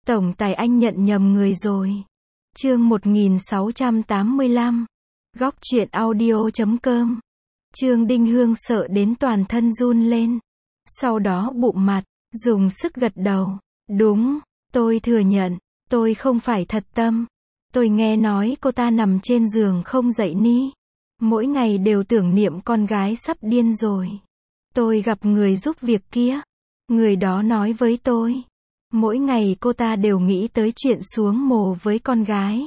Tổng tài anh nhận nhầm người rồi. Chương 1685. Góc truyện audio.com. Trương Đinh Hương sợ đến toàn thân run lên. Sau đó bụm mặt, dùng sức gật đầu. Đúng, tôi thừa nhận, tôi không phải thật tâm. Tôi nghe nói cô ta nằm trên giường không dậy ni. Mỗi ngày đều tưởng niệm con gái sắp điên rồi. Tôi gặp người giúp việc kia. Người đó nói với tôi, mỗi ngày cô ta đều nghĩ tới chuyện xuống mồ với con gái.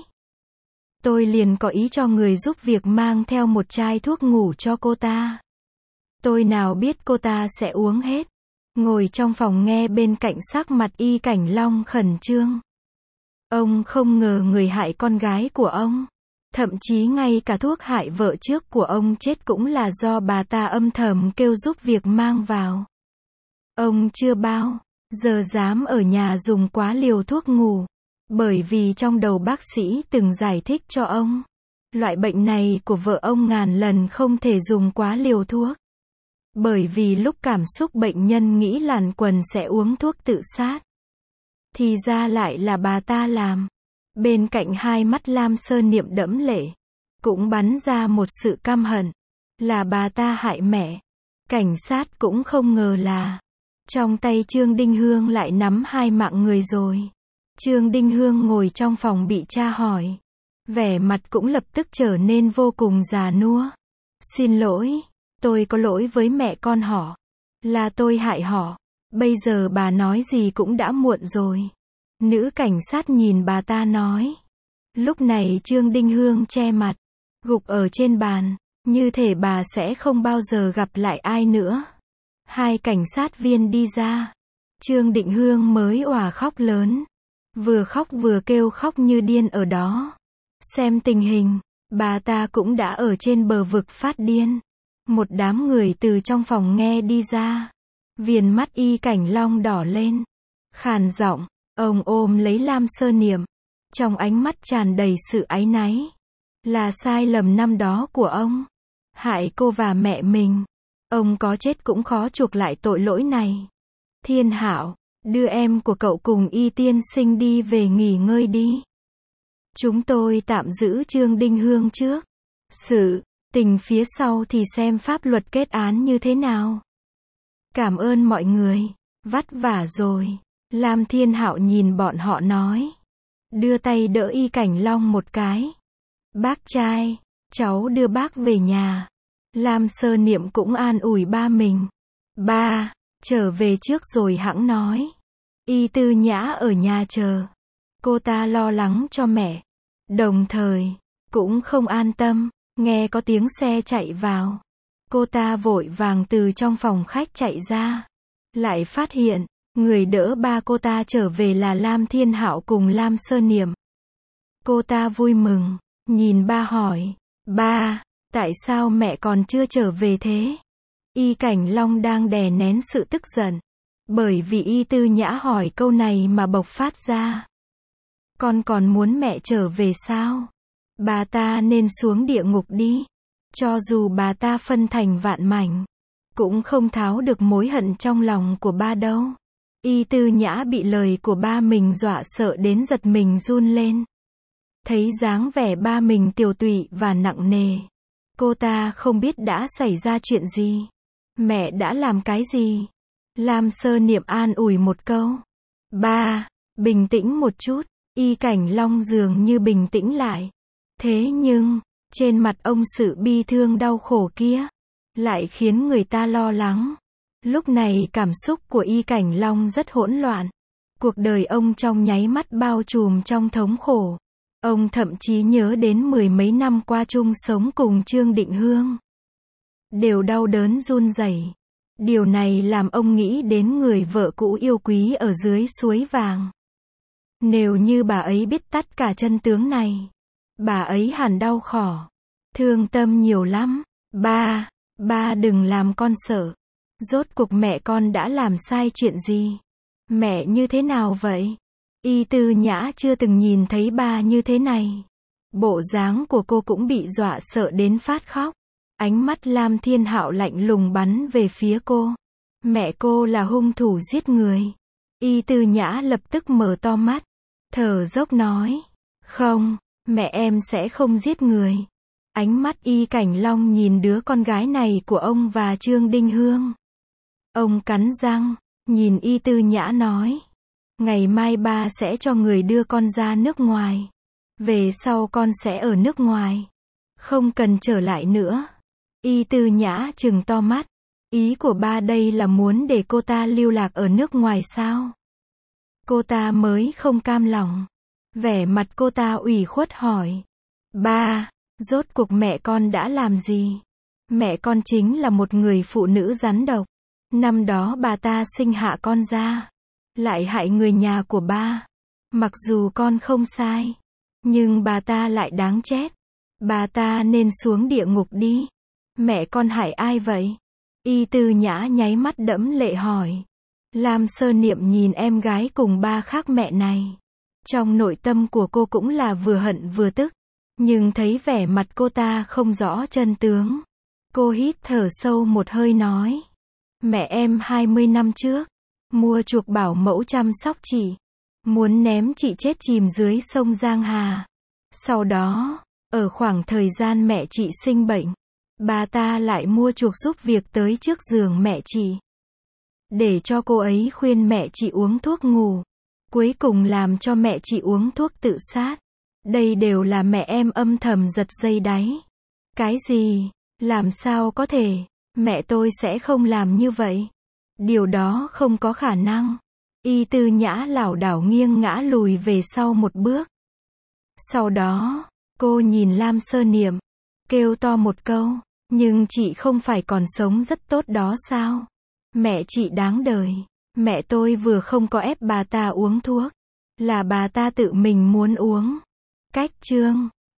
Tôi liền có ý cho người giúp việc mang theo một chai thuốc ngủ cho cô ta. Tôi nào biết cô ta sẽ uống hết. Ngồi trong phòng nghe bên cạnh sắc mặt Y Cảnh Long khẩn trương. Ông không ngờ người hại con gái của ông, thậm chí ngay cả thuốc hại vợ trước của ông chết cũng là do bà ta âm thầm kêu giúp việc mang vào. Ông chưa bao giờ dám ở nhà dùng quá liều thuốc ngủ, bởi vì trong đầu bác sĩ từng giải thích cho ông, loại bệnh này của vợ ông ngàn lần không thể dùng quá liều thuốc. Bởi vì lúc cảm xúc bệnh nhân nghĩ làn quần sẽ uống thuốc tự sát, thì ra lại là bà ta làm. Bên cạnh hai mắt Lam Sơ Niệm đẫm lệ, cũng bắn ra một sự căm hận, là bà ta hại mẹ. Cảnh sát cũng không ngờ là trong tay Trương Đinh Hương lại nắm hai mạng người rồi. Trương Đinh Hương ngồi trong phòng bị tra hỏi, vẻ mặt cũng lập tức trở nên vô cùng già nua. Xin lỗi, tôi có lỗi với mẹ con họ, là tôi hại họ. Bây giờ bà nói gì cũng đã muộn rồi. Nữ cảnh sát nhìn bà ta nói. Lúc này Trương Đinh Hương che mặt, gục ở trên bàn, như thể bà sẽ không bao giờ gặp lại ai nữa. Hai cảnh sát viên đi ra. Trương Định Hương mới òa khóc lớn. Vừa khóc vừa kêu khóc như điên ở đó. Xem tình hình, bà ta cũng đã ở trên bờ vực phát điên. Một đám người từ trong phòng nghe đi ra. Viền mắt Y Cảnh Long đỏ lên. Khàn giọng, ông ôm lấy Lam Sơ Niệm. Trong ánh mắt tràn đầy sự áy náy. Là sai lầm năm đó của ông. Hại cô và mẹ mình. Ông có chết cũng khó chuộc lại tội lỗi này. Thiên Hạo, đưa em của cậu cùng Y tiên sinh đi về nghỉ ngơi đi. Chúng tôi tạm giữ Trương Đinh Hương trước. Sự tình phía sau thì xem pháp luật kết án như thế nào. Cảm ơn mọi người. Vất vả rồi. Lam Thiên Hạo nhìn bọn họ nói. Đưa tay đỡ Y Cảnh Long một cái. Bác trai, cháu đưa bác về nhà. Lam Sơ Niệm cũng an ủi ba mình. Ba, trở về trước rồi hẵng nói. Y Tư Nhã ở nhà chờ. Cô ta lo lắng cho mẹ. Đồng thời, cũng không an tâm, nghe có tiếng xe chạy vào. Cô ta vội vàng từ trong phòng khách chạy ra. Lại phát hiện, người đỡ ba cô ta trở về là Lam Thiên Hạo cùng Lam Sơ Niệm. Cô ta vui mừng, nhìn ba hỏi. Ba, tại sao mẹ còn chưa trở về thế? Y Cảnh Long đang đè nén sự tức giận. Bởi vì Y Tư Nhã hỏi câu này mà bộc phát ra. Con còn muốn mẹ trở về sao? Bà ta nên xuống địa ngục đi. Cho dù bà ta phân thành vạn mảnh, cũng không tháo được mối hận trong lòng của ba đâu. Y Tư Nhã bị lời của ba mình dọa sợ đến giật mình run lên. Thấy dáng vẻ ba mình tiều tụy và nặng nề, cô ta không biết đã xảy ra chuyện gì. Mẹ đã làm cái gì? Lam Sơ Niệm an ủi một câu. Ba, bình tĩnh một chút. Y Cảnh Long dường như bình tĩnh lại. Thế nhưng, trên mặt ông sự bi thương đau khổ kia, lại khiến người ta lo lắng. Lúc này cảm xúc của Y Cảnh Long rất hỗn loạn. Cuộc đời ông trong nháy mắt bao trùm trong thống khổ. Ông thậm chí nhớ đến mười mấy năm qua chung sống cùng Trương Định Hương. Đều đau đớn run rẩy. Điều này làm ông nghĩ đến người vợ cũ yêu quý ở dưới suối vàng. Nếu như bà ấy biết tất cả chân tướng này, bà ấy hẳn đau khổ, thương tâm nhiều lắm. Ba đừng làm con sợ. Rốt cuộc mẹ con đã làm sai chuyện gì? Mẹ như thế nào vậy? Y Tư Nhã chưa từng nhìn thấy ba như thế này. Bộ dáng của cô cũng bị dọa sợ đến phát khóc. Ánh mắt Lam Thiên Hạo lạnh lùng bắn về phía cô. Mẹ cô là hung thủ giết người. Y Tư Nhã lập tức mở to mắt. thở dốc nói. Không, mẹ em sẽ không giết người. Ánh mắt Y Cảnh Long nhìn đứa con gái này của ông và Trương Đinh Hương. Ông cắn răng, nhìn Y Tư Nhã nói. Ngày mai ba sẽ cho người đưa con ra nước ngoài. Về sau con sẽ ở nước ngoài. Không cần trở lại nữa. Y Tư Nhã trừng to mắt. Ý của ba đây là muốn để cô ta lưu lạc ở nước ngoài sao? Cô ta mới không cam lòng. Vẻ mặt cô ta ủy khuất hỏi. Ba, rốt cuộc mẹ con đã làm gì? Mẹ con chính là một người phụ nữ rắn độc. Năm đó bà ta sinh hạ con ra, lại hại người nhà của ba. Mặc dù con không sai, nhưng bà ta lại đáng chết. Bà ta nên xuống địa ngục đi. Mẹ con hại ai vậy? Y Tư Nhã nháy mắt đẫm lệ hỏi. Lam Sơ Niệm nhìn em gái cùng ba khác mẹ này. Trong nội tâm của cô cũng là vừa hận vừa tức. Nhưng thấy vẻ mặt cô ta không rõ chân tướng. Cô hít thở sâu một hơi nói. Mẹ em 20 năm trước, mua chuộc bảo mẫu chăm sóc chị. Muốn ném chị chết chìm dưới sông Giang Hà. Sau đó, ở khoảng thời gian mẹ chị sinh bệnh, bà ta lại mua chuộc giúp việc tới trước giường mẹ chị. Để cho cô ấy khuyên mẹ chị uống thuốc ngủ. Cuối cùng làm cho mẹ chị uống thuốc tự sát. Đây đều là mẹ em âm thầm giật dây đáy. Cái gì? Làm sao có thể? Mẹ tôi sẽ không làm như vậy. Điều đó không có khả năng. Y Tư Nhã lảo đảo nghiêng ngã lùi về sau một bước. Sau đó, cô nhìn Lam Sơ Niệm, kêu to một câu. Nhưng chị không phải còn sống rất tốt đó sao? Mẹ chị đáng đời. Mẹ tôi vừa không có ép bà ta uống thuốc. Là bà ta tự mình muốn uống. Cách chương